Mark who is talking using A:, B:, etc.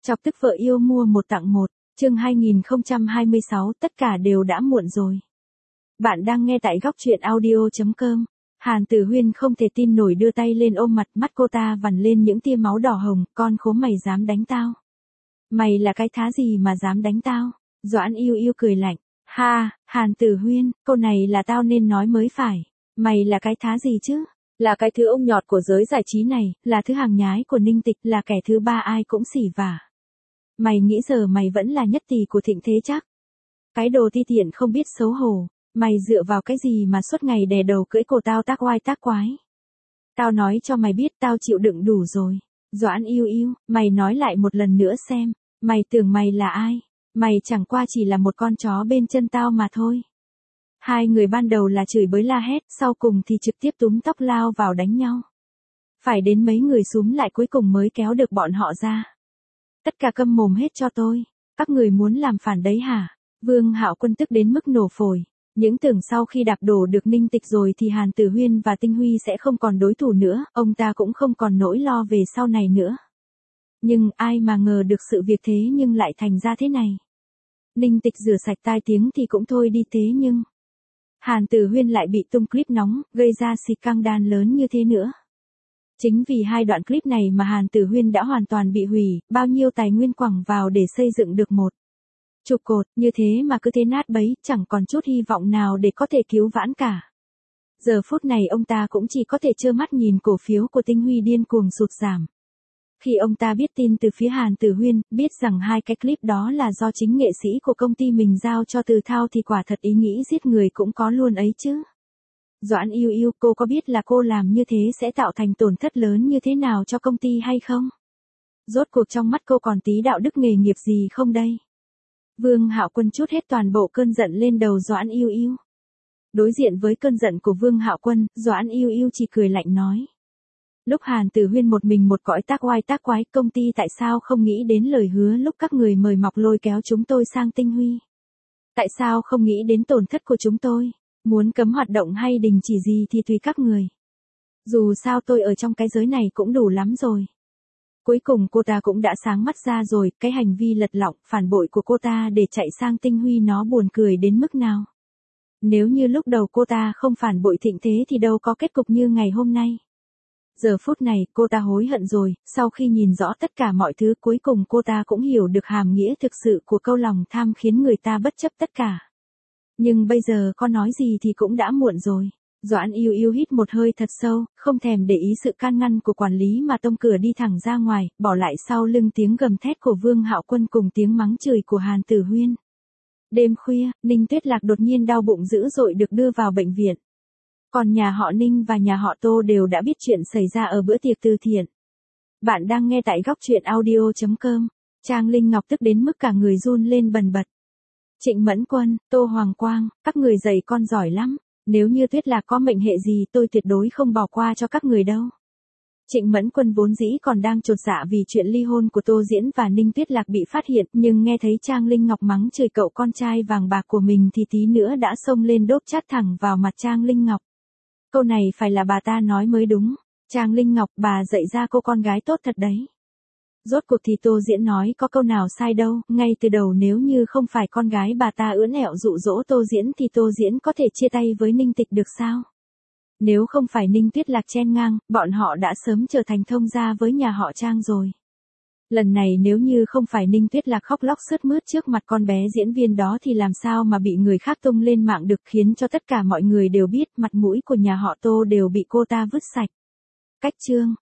A: Chọc tức vợ yêu mua một tặng một, chương 2026, tất cả đều đã muộn rồi. Bạn đang nghe tại góc truyện audio.com. Hàn Tử Huyên không thể tin nổi đưa tay lên ôm mặt, mắt cô ta vằn lên những tia máu đỏ hồng, con khốn mày dám đánh tao. Mày là cái thá gì mà dám đánh tao? Doãn Yêu Yêu cười lạnh. Ha, Hàn Tử Huyên, câu này là tao nên nói mới phải. Mày là cái thá gì chứ? Là cái thứ ông nhọt của giới giải trí này, là thứ hàng nhái của Ninh Tịch, là kẻ thứ ba ai cũng xỉ vả. Mày nghĩ giờ mày vẫn là nhất tỷ của thịnh thế chắc? Cái đồ ti tiện không biết xấu hổ, mày dựa vào cái gì mà suốt ngày đè đầu cưỡi cổ tao tác oai tác quái? Tao nói cho mày biết tao chịu đựng đủ rồi. Doãn Yêu Yêu, mày nói lại một lần nữa xem, mày tưởng mày là ai? Mày chẳng qua chỉ là một con chó bên chân tao mà thôi. Hai người ban đầu là chửi bới la hét, sau cùng thì trực tiếp túm tóc lao vào đánh nhau. Phải đến mấy người xúm lại cuối cùng mới kéo được bọn họ ra. Tất cả câm mồm hết cho tôi, các người muốn làm phản đấy hả? Vương Hạo Quân tức đến mức nổ phổi. Những tưởng sau khi đạp đổ được Ninh Tịch rồi thì Hàn Tử Huyên và Tinh Huy sẽ không còn đối thủ nữa, ông ta cũng không còn nỗi lo về sau này nữa. Nhưng ai mà ngờ được sự việc thế nhưng lại thành ra thế này. Ninh Tịch rửa sạch tai tiếng thì cũng thôi đi thế nhưng Hàn Tử Huyên lại bị tung clip nóng, gây ra scandal lớn như thế nữa. Chính vì hai đoạn clip này mà Hàn Tử Huyên đã hoàn toàn bị hủy, bao nhiêu tài nguyên quẳng vào để xây dựng được một trụ cột, như thế mà cứ thế nát bấy, chẳng còn chút hy vọng nào để có thể cứu vãn cả. Giờ phút này ông ta cũng chỉ có thể trơ mắt nhìn cổ phiếu của Tinh Huy điên cuồng sụt giảm. Khi ông ta biết tin từ phía Hàn Tử Huyên, biết rằng hai cái clip đó là do chính nghệ sĩ của công ty mình giao cho Từ Thao thì quả thật ý nghĩ giết người cũng có luôn ấy chứ. Doãn Yêu Yêu, cô có biết là cô làm như thế sẽ tạo thành tổn thất lớn như thế nào cho công ty hay không? Rốt cuộc trong mắt cô còn tí đạo đức nghề nghiệp gì không đây? Vương Hạo Quân trút hết toàn bộ cơn giận lên đầu Doãn Yêu Yêu. Đối diện với cơn giận của Vương Hạo Quân, Doãn Yêu Yêu chỉ cười lạnh nói. Lúc Hàn Tử Huyên một mình một cõi tác oai tác quái, công ty tại sao không nghĩ đến lời hứa lúc các người mời mọc lôi kéo chúng tôi sang Tinh Huy? Tại sao không nghĩ đến tổn thất của chúng tôi? Muốn cấm hoạt động hay đình chỉ gì thì tùy các người. Dù sao tôi ở trong cái giới này cũng đủ lắm rồi. Cuối cùng cô ta cũng đã sáng mắt ra rồi, cái hành vi lật lọng, phản bội của cô ta để chạy sang Tinh Huy nó buồn cười đến mức nào. Nếu như lúc đầu cô ta không phản bội thịnh thế thì đâu có kết cục như ngày hôm nay. Giờ phút này, cô ta hối hận rồi, sau khi nhìn rõ tất cả mọi thứ cuối cùng cô ta cũng hiểu được hàm nghĩa thực sự của câu lòng tham khiến người ta bất chấp tất cả. Nhưng bây giờ có nói gì thì cũng đã muộn rồi. Doãn Yêu Yêu hít một hơi thật sâu, không thèm để ý sự can ngăn của quản lý mà tông cửa đi thẳng ra ngoài, bỏ lại sau lưng tiếng gầm thét của Vương Hạo Quân cùng tiếng mắng chửi của Hàn Tử Huyên. Đêm khuya, Ninh Tuyết Lạc đột nhiên đau bụng dữ dội được đưa vào bệnh viện. Còn nhà họ Ninh và nhà họ Tô đều đã biết chuyện xảy ra ở bữa tiệc từ thiện. Bạn đang nghe tại góc truyện audio.com. Trang Linh Ngọc tức đến mức cả người run lên bần bật. Trịnh Mẫn Quân, Tô Hoàng Quang, các người dạy con giỏi lắm. Nếu như Tuyết Lạc có mệnh hệ gì tôi tuyệt đối không bỏ qua cho các người đâu. Trịnh Mẫn Quân vốn dĩ còn đang chột dạ vì chuyện ly hôn của Tô Diễn và Ninh Tuyết Lạc bị phát hiện, nhưng nghe thấy Trang Linh Ngọc mắng chửi cậu con trai vàng bạc của mình thì tí nữa đã xông lên đốt chát thẳng vào mặt Trang Linh Ngọc. Câu này phải là bà ta nói mới đúng. Trang Linh Ngọc, bà dạy ra cô con gái tốt thật đấy. Rốt cuộc thì Tô Diễn nói có câu nào sai đâu, ngay từ đầu nếu như không phải con gái bà ta ưỡn ẹo dụ dỗ Tô Diễn thì Tô Diễn có thể chia tay với Ninh Tịch được sao? Nếu không phải Ninh Tuyết Lạc chen ngang, bọn họ đã sớm trở thành thông gia với nhà họ Trang rồi. Lần này nếu như không phải Ninh Tuyết Lạc khóc lóc sướt mướt trước mặt con bé diễn viên đó thì làm sao mà bị người khác tung lên mạng được, khiến cho tất cả mọi người đều biết mặt mũi của nhà họ Tô đều bị cô ta vứt sạch. Cách chương